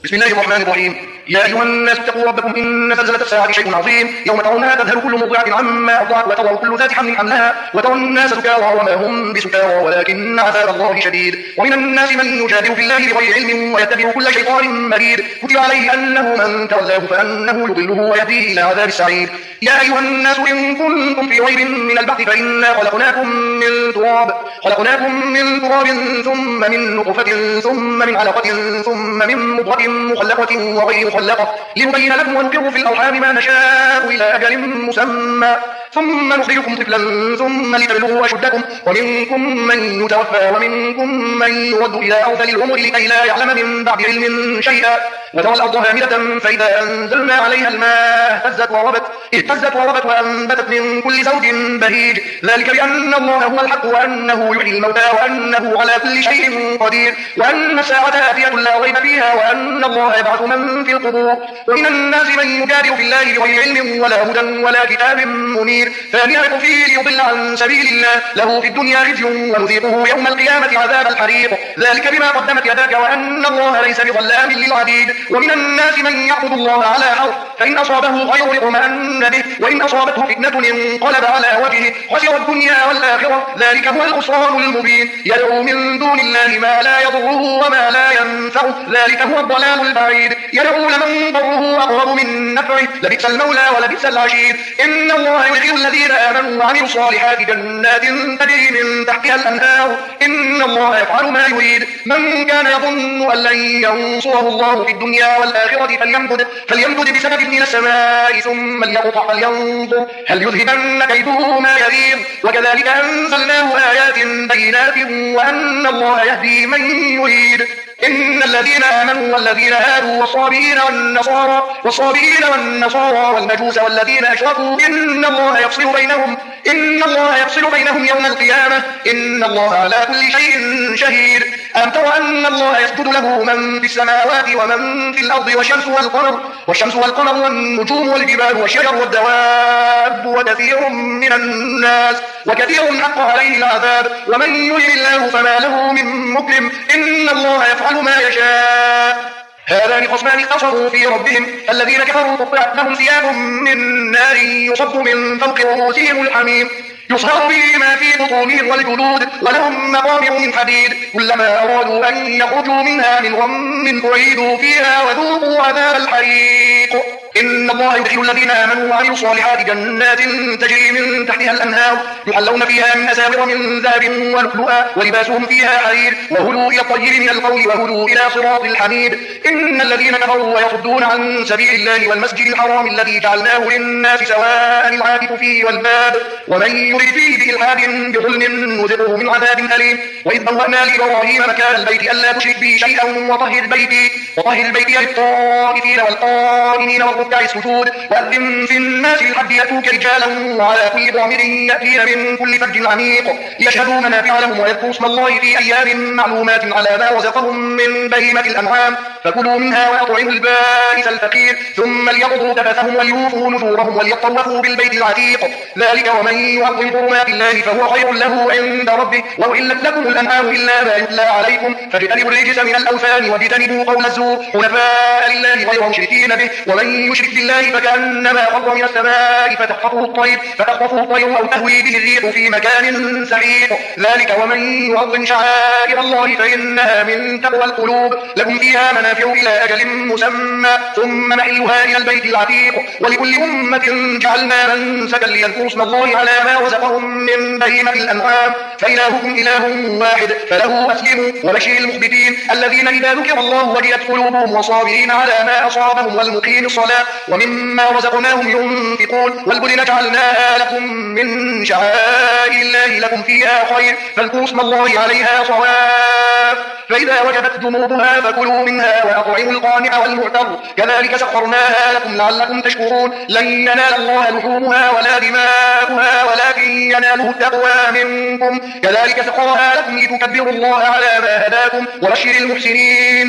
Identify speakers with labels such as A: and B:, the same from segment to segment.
A: بسم الله الرحمن الرحيم. يا أيها الناس اتقوا ربكم إن زلزلة الساعة شيء عظيم، يوم ترونها تذهل كل مرضعة عما أرضعت وتضع كل ذات حمل حملها وترى الناس سكارى وما هم بسكارى ولكن عذاب الله شديد. ومن الناس من يجادل في الله بغير علم ويتبع كل شيطان مريد، كتب عليه أنه من تولاه فأنه يضله ويهديه إلى عذاب السعير. يا أيها الناس إن كنتم في ريب من البعث فإنا خلقناكم من تراب ثم من نطفة ثم من علقة ثم من مضغة مخلقة وغير مخلقة لنبين لكم ونقر في الأرحام ما نشاء إلى أجل مسمى ثم نخرجكم طفلا ثم لتبلغوا أشدكم ومنكم من يتوفى ومنكم من يرد إلى أرذل العمر لكي لا يعلم من بعد علم شيئا وترى الأرض هامدة فإذا أنزلنا عليها الماء اهتزت وربت وأنبتت من كل زوج بهيج ذلك بأن الله هو الحق وأنه يحيي الموتى وأنه على كل شيء قدير وأن الساعة آتية لا ريب فيها وأن الله يبعث من في القبور. ومن الناس من يجادل في الله بغير علم ولا هدى ولا كتاب منير فليعرف فيه ليضل عن سبيل الله له في الدنيا خزي ونذيقه يوم القيامة عذاب الحريق ذلك بما قدمت يداك وأن الله ليس بظلام للعبيد. ومن الناس من يعبد الله على حرف فإن أصابه خير اطمأن به وإن أصابته فتنة انقلب على وجهه خسر الدنيا والآخرة ذلك هو الخسران المبين. يدعو من دون الله ما لا يضره وما لا ينفعه ذلك هو الضلال البعيد. يدعو لمن ضره أقرب من نفعه لبئس المولى ولبئس العشير. إن الله يدخل الذين آمنوا وعملوا الصالحات جنات تجري من تحتها الأنهار إن الله يفعل ما يريد. من كان يظن أن لن ينصره الله في الدنيا والآخرة فليمدد بسبب من السماء ثم ليقطع فلينظر هل يذهبن كيده ما يغيظ. وكذلك أنزلناه آيات بينات وأن الله يهدي من يريد. إن الذين آمنوا والذين هادوا والصابئين والنصارى والمجوس والذين أشركوا إن الله يفصل بينهم يوم القيامة إن الله على كل شيء شهيد. ألم تر أن الله يسجد له من في السماوات ومن في الأرض والشمس والقمر والنجوم والجبال والشجر والدواب وكثير حق عليه العذاب ومن يهن الله فما له من مكرم إن الله يفعل ما يشاء. هذان خصمان اختصموا في ربهم الذين كفروا قطعت لهم ثياب من نار يصب من فوق رؤوسهم الحميم يصهر به ما في بطونهم والجلود ولهم مقامع من حديد كلما أرادوا أن يخرجوا منها من غم أعيدوا فيها وذوقوا عذاب الحريق. إن الله يدخل الذين آمنوا وعملوا الصالحات جنات تجري من تحتها الأنهار يحلون فيها من أساور من ذهب ولؤلؤا ولباسهم فيها حرير وهدوا إلى الطيب من القول وهدوا إلى صراط الحميد. إن الذين كفروا ويصدون عن سبيل الله والمسجد الحرام الذي جعلناه للناس سواء العاكف فيه والباب ومن يرد فيه بإلحاد بظلم نذقه من عذاب أليم. وإذ بوأنا لإبراهيم مكان البيت ألا تشرك بي شيئا وطهر بيتي للطائفين والقائمين والركع السجود وأذن في الناس بالحج يأتوك رجالا وعلى كل ضامر يأتين من كل فج عميق ليشهدوا منافع لهم ويذكروا اسم الله في أيام معلومات على ما رزقهم من بهيمة الأنعام فكلوا منها وأطعموا البائس الفقير ثم ليقضوا تفثهم وليوفوا نذورهم وليطوفوا بالبيت العتيق ذلك ومن يعظم حرمات الله فهو خير له عند ربه. وأحلت لكم الأنعام إلا ما يتلى عليكم فاجتنبوا الرجس من الأوثان واجتنبوا قول الزور حنفاء لله غير مشركين به ومن يشرك بالله فكأنما خر من السماء فتخطفه الطير أو تهوي به الريح في مكان سحيق ذلك ومن يعظم شعائر الله فإنها من تقوى القلوب. لكم فيها منافع إلى أجل مسمى ثم محلها إلى البيت العتيق ولكل أمة جعلنا منسكا ليذكروا اسم الله على ما رزقهم من بهيمة الأنعام فإلهكم إله واحد فله أسلموا. وبشر المخبتين الذين إذا ذكر الله وجلت قلوبهم والصابرين على ما أصابهم والمقيم الصلاة ومما رزقناهم ينفقون. والبدن جعلناها لكم من شعائر الله لكم فيها خير فاذكروا اسم الله عليها صواف فإذا وجبت جنوبها فكلوا منها وأطعموا القانع والمعتر كذلك سخرناها لكم لعلكم تشكرون. لن ينال الله لحومها ولا دماؤها ولكن يناله التقوى منكم كذلك سخرها لكم لتكبروا الله على ما هداكم وبشر المحسنين.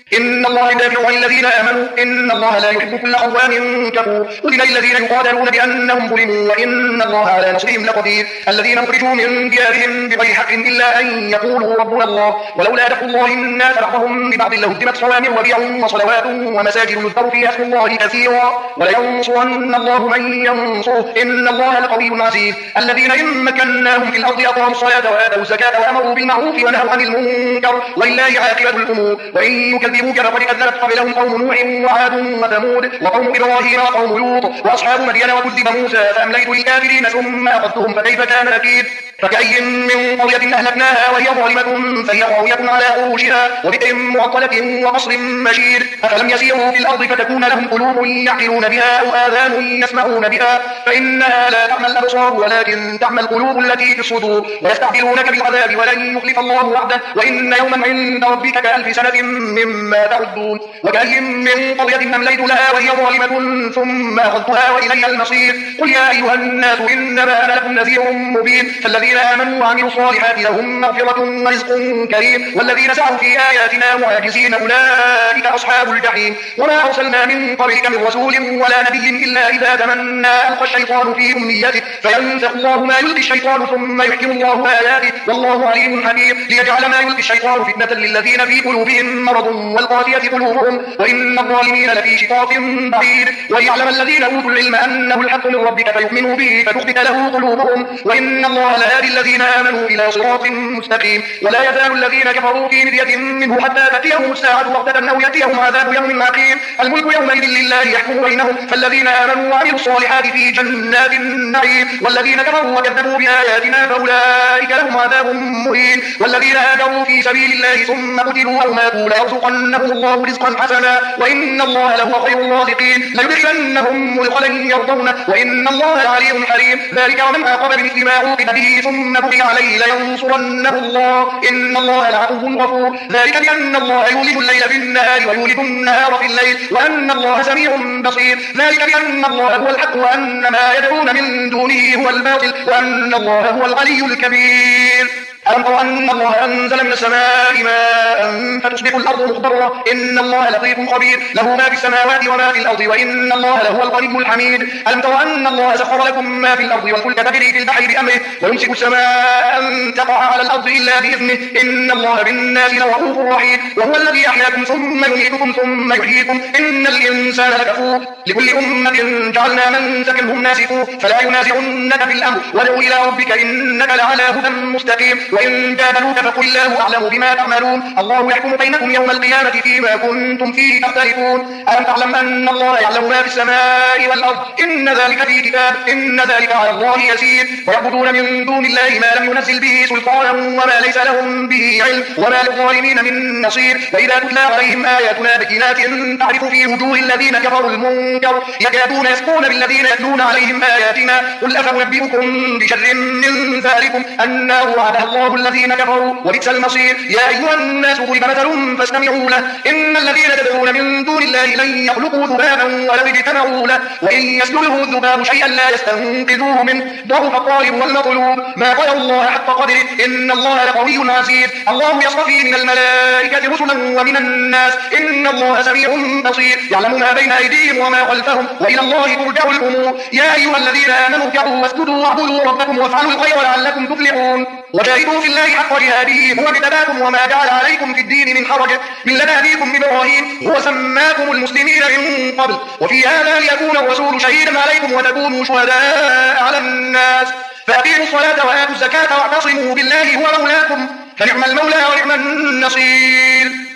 A: إن الله يدافع عن الذين آمنوا إن الله لا يحب كل خوان كفور أذن للذين يقاتلون بأنهم ظلموا وإن الله على نصرهم لقدير الذين أخرجوا من ديارهم بغير حق إلا أن يقولوا ربنا الله ولولا دفع الله الناس بعضهم ببعض لهدمت صوامع وبيع وصلوات ومساجد يذكر فيها اسم الله كثيرا ولينصرن الله من ينصره إن الله لقوي عزيز الذين إن مكناهم في الأرض أقاموا الصلاة وآتوا الزكاة وأمروا بالمعروف ونهوا عن المنكر ولله عاقبة الأمور وإن يكذبوك فقد كذبت قبلهم قوم نوح وعاد وثمود وقوم إبراهيم وقوم لوط وأصحاب مدين وكذب موسى فأمليت للكافرين ثم أخذتهم فكيف كان نكير فكأي من قرية أهلكناها وهي ظالمة فهي خاوية على عروشها وبئر معطلة وقصر مشيد أفلم يسيروا في الأرض فتكون لهم قلوب يعقلون بها أو آذان يسمعون بها فإنها لا تعمى الأبصار ولكن تعمى القلوب التي في الصدور ويستعجلونك بالعذاب ولن يخلف الله وعده وإن يوما عند ربك كألف سنة مما تعدون وكأي من قرية أمليت لها وهي ظالمة ثم أخذتها وإلي المصير قل يا أيها الناس إنما أنا لكم نذير مبين فالذين آمنوا وعملوا الصالحات لهم مغفرة ورزق كريم والذين سعوا في آياتنا معاجزين أولئك أصحاب الجحيم وما أرسلنا من قبلك من رسول ولا نبي إلا إذا تمنى ألقى الشيطان في أمنيته فينسخ الله ما يلقي الشيطان ثم يحكم الله آياته والله عليم حكيم ليجعل ما يلقي الشيطان فتنة للذين في قلوبهم مرض والقاسية قلوبهم وإن الظالمين لفي شقاق بعيد وليعلم الذين أوتوا العلم أنه الحق من ربك فيؤمنوا به فتخبت له قلوبهم وإن الله لهادي الذين آمنوا إلى صراط مستقيم ولا يزال الذين كفروا في مرية منه حتى تأتيهم الساعة بغتة أو يأتيهم عذاب يوم عقيم الملك يومئذ لله يحكم بينهم فالذين آمنوا وعملوا الصالحات في جنات النعيم والذين كفروا وكذبوا بآياتنا فأولئك لهم عذاب مهين والذين هاجروا في سبيل الله ثم قتلوا أو ماتوا ليرزقنهم الله رزقا حسنا وإن الله لهو خير الرازقين ليدخلنهم مدخلا يرضونه وإن الله عليم حليم ذلك ومن عاقب بمثل ما عوقب به ثم بغي عليه لينصرنه الله إن الله لعفو غفور ذلك بأن الله يولد الليل في النهار ويولد النهار في الليل وأن الله سميع بصير ذلك بأن الله هو الحق وأن ما يدعون من دونه هو الباطل وأن الله هو العلي الكبير ألم تر أن الله أنزل من السماء ماء فتصبح الأرض مخضرة إن الله لطيف خبير له ما في السماوات وما في الأرض وإن الله لهو الغني الحميد ألم تر أن الله سخر لكم ما في الأرض والفلك تجري في البحر بأمره ويمسك السماء أن تقع على الأرض إلا بإذنه إن الله بالناس لرؤوف رحيم وهو الذي أحياكم ثم يميتكم ثم يحييكم إن الإنسان لكفور لكل أمة جعلنا منسكا هم ناسكوه فلا ينازعنك في الأمر وادع إلى ربك إنك لعلى هدى مستقيم وإن جادلوك فقل الله أعلم بما تعملون الله يحكم بينكم يوم القيامة فيما كنتم فيه تختلفون ألم تعلم أن الله يعلم ما في السماء والأرض إن ذلك في كتاب إن ذلك على الله يسير ويعبدون من دون الله ما لم ينزل به سلطانا وما ليس لهم به علم وما للظالمين من نصير وإذا تتلى عليهم آياتنا بينات تعرف في وجوه الذين كفروا المنكر يكادون يسقون بالذين يتلون عليهم آياتنا قل أفأنبئكم بشر من ذلكم النار وعدها الله الذين كفروا وبئس المصير يا أيها الناس ضرب مثل فاستمعوا له إن الذين تدعون من دون الله لن يخلقوا ذبابا ولو اجتمعوا له وإن يسلبه الذباب شيئا لا يستنقذوه منه ضعف الطالب والمطلوب ما قدر الله حق قدره إن الله لقوي عزيز الله يصطفي من الملائكة رسلا ومن الناس إن الله سميع بصير يعلم ما بين أيديهم وما خلفهم وإلى الله ترجع الأمور يا أيها الذين آمنوا اركعوا واسجدوا واعبدوا ربكم وافعلوا الخير لعلكم تفلحون وجاهدوا في الله حق جهاده هو اجتباكم وما جعل عليكم في الدين من حرج ملة أبيكم إبراهيم هو سماكم المسلمين من قبل وفي هذا ليكون الرسول شهيدا عليكم وتكونوا شهداء على الناس فأقيموا الصلاة وآتوا الزكاة واعتصموا بالله هو مولاكم فنعم المولى ونعم النصير